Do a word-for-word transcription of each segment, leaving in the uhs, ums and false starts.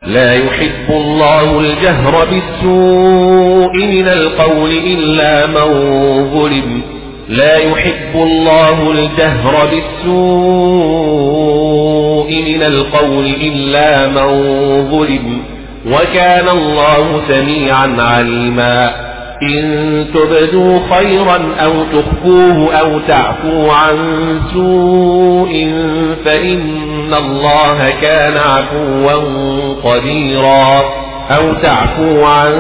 لا يحب الله الجهر بالسوء من القول إلا من ظلم لا يحب الله الجهر بالسوء من القول إلا من ظلم وكان الله سميعا عليما إن تبدوا خيرا أو تخفوه أو تعفو عن سوء فإن الله كان عفوا قديرا أو تعفو عن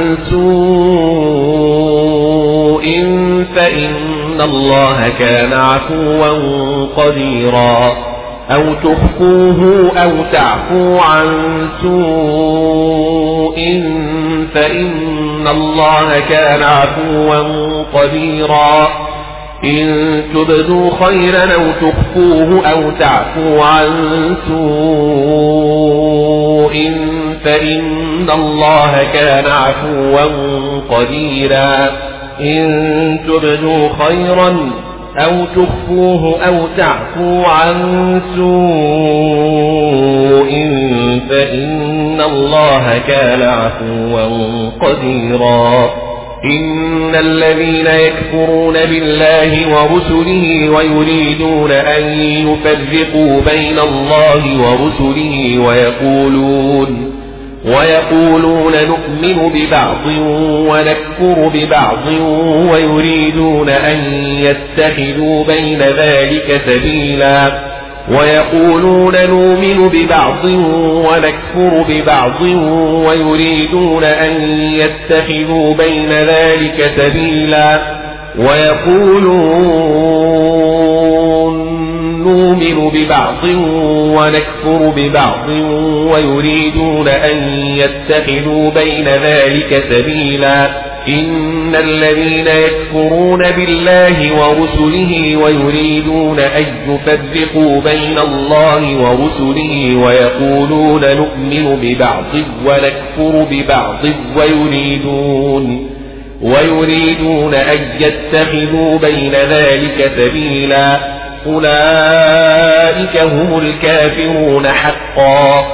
سوء فإن الله كان عفوا قديرا أو تخفوه أو تعفو عن سوء فإن الله كان عفوا قديرا إن تبدوا خيرا أو تخفوه أو تعفو عن سوء فإن الله كان عفوا قديرا إن تبدوا خيرا أو تخفوه أو تعفو عن سوء فإن الله كان عفوا قديرا إن الذين يكفرون بالله ورسله ويريدون أن يفرقوا بين الله ورسله ويقولون ويقولون نؤمن ببعض ونكفر ببعض ويريدون أن يتخذوا بين ذلك سبيلا ويقولون نؤمن ببعض ونكفر ببعض ويريدون أن يتخذوا بين ذلك سبيلا ويقولون نؤمن ببعض ونكفر ببعض ويريدون أن يتخذوا بين ذلك سبيلا إن الذين يكفرون بالله ورسله ويريدون أن يفرقوا بين الله ورسله ويقولون نؤمن ببعض ونكفر ببعض ويريدون ويريدون أن يتخذوا بين ذلك سبيلا أولئك هم الكافرون حقا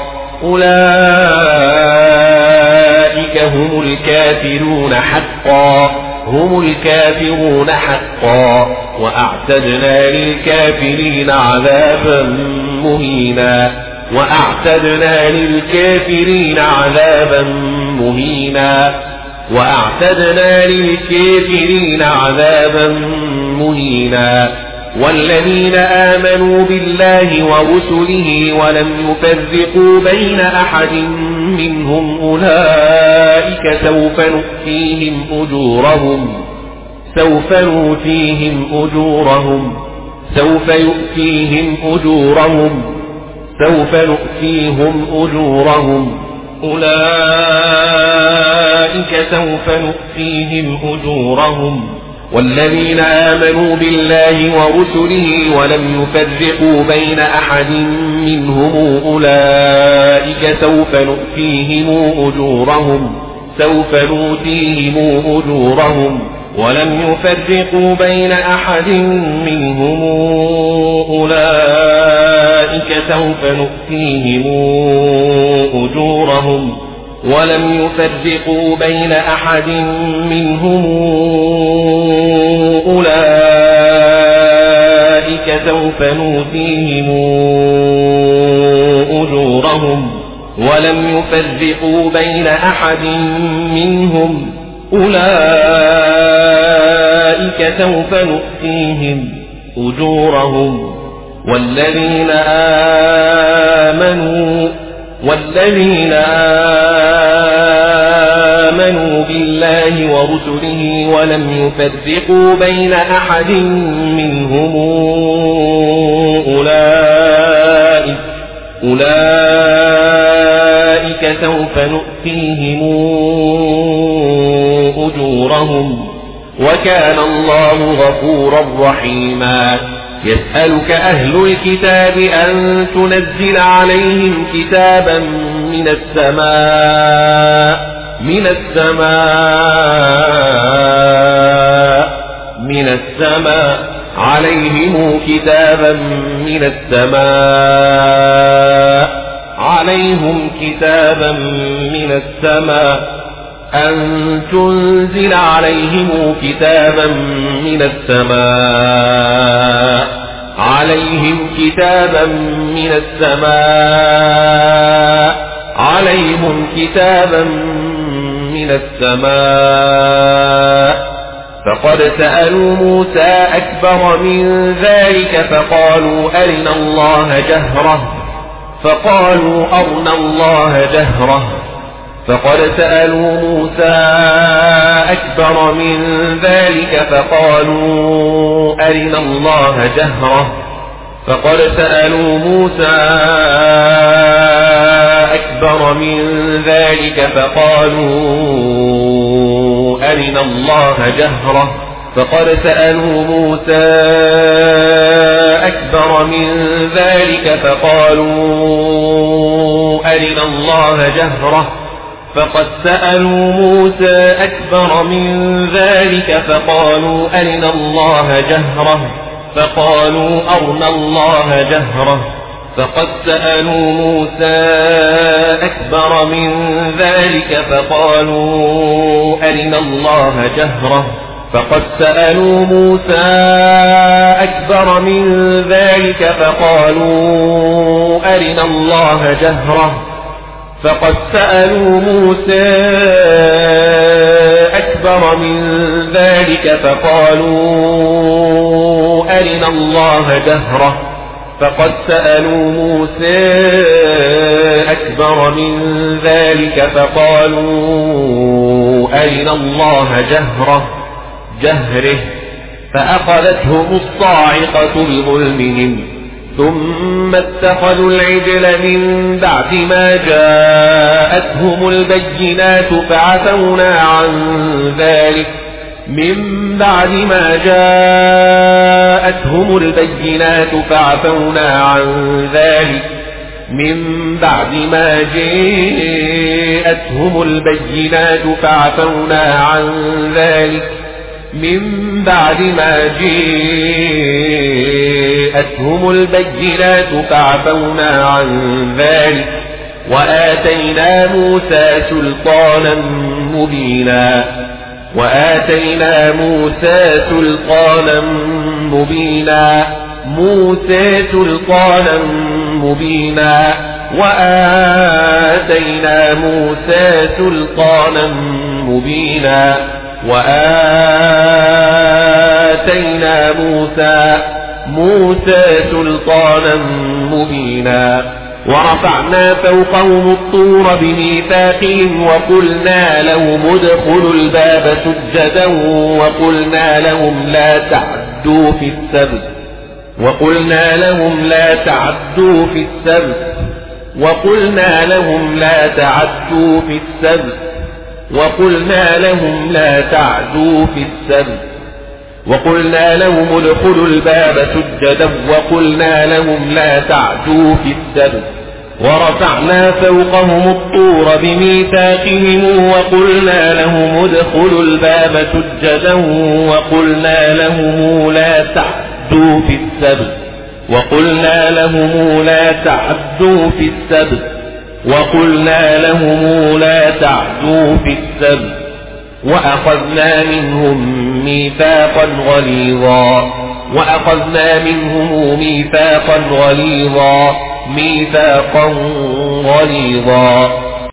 أولئك هم الكافرون حقا هم الكافرون حقا وأعتدنا للكافرين عذابا مهينا وأعتدنا للكافرين عذابا مهينا وأعتدنا للكافرين عذابا مهينا والذين آمنوا بالله ورسله ولم يفرقوا بين أحد منهم أولئك سوف نؤتيهم أجورهم سوف نؤتيهم أجورهم سوف يؤتيهم أجورهم سوف نؤتيهم أجورهم أولئك سوف نؤتيهم أجورهم والذين آمنوا بالله ورسله ولم يفرقوا بين أحد منهم أولئك سوف نؤتيهم أجورهم سوف نؤتيهم أجورهم ولم يفرقوا بين أحد منهم أولئك سوف نؤتيهم أجورهم ولم يفرقوا بين أحد منهم أولئك سوف نؤتيهم أجورهم ولم يفرقوا بين أحد منهم أولئك سوف نؤتيهم أجورهم والذين آمنوا والذين آمنوا بالله ورسله ولم يفرقوا بين أحد منهم أولئك أولئك سوف نؤتيهم أجورهم وكان الله غفورا رحيما يسألك أهل الكتاب أن تنزل عليهم كتابا من السماء من السماء من السماء عليهم كتابا من السماء عليهم كتابا من السماء أن تنزل عليهم كتابا من السماء عليهم كتابا من السماء عليهم كتابا من السماء فقد سألوا موسى أكبر من ذلك فقالوا أرنا الله جهرة فقالوا أرنا الله جهرة فقد سألوا موسى أكبر من ذلك فقالوا أرنا الله جهرة فقد سألوا موسى أكبر من ذلك فقالوا أرنا الله جهرة فقد سألوا موسى أكبر من ذلك فقالوا أرنا الله جهرة فقد سألوا موسى أكبر من ذلك فقالوا أرنا الله جهرة فقالوا أرنا الله جهرة فقد سألوا موسى أكبر من ذلك فقالوا أرنا الله جهرة فقد سألوا موسى أكبر من ذلك فقالوا أرنا الله جهرة فقد سألوا موسى أكبر من ذلك فقالوا أرنا الله جهرة فقد سألوا موسى أكبر من ذلك فقالوا أرنا الله جهرة جهره فأخذتهم الصاعقة بظلمهم ثم اتخذوا العجل من بعد ما جاءتهم البينات فعفونا عن ذلك من بعد ما جاءتهم البينات فعفونا عن ذلك من بعد ما جاءتهم البينات فعفونا عن ذلك من بعد ما جاءتهم البينات فعفونا عن ذلك وآتينا موسى سلطانا مبينا وآتينا موسى سلطانا مبينا موسى سلطانا مبينا وآتينا موسى سلطانا مبينا وآتينا موسى موسى سلطانا مبينا ورفعنا فوقهم الطور بميثاقهم وقلنا لهم ادخلوا الباب سجدا وقلنا لهم لا تعدوا في السبت وقلنا لهم لا تعدوا في السبت وقلنا لهم لا تعدوا في السبت وقلنا لهم لا تعدوا في السبت وقلنا لهم ادخلوا الباب سجدا وقلنا لهم لا تعدوا في السبت ورفعنا فوقهم الطور بميثاقهم وقلنا لهم ادخلوا الباب سجدا وقلنا لهم لا تعدوا في السبت وقلنا لهم لا تعدوا في السبت وقلنا لهم لا تعدوا في السبت وأخذنا منهم ميثاقا غليظا وأخذنا منهم ميثاقا غليظا ميثاقا غليظا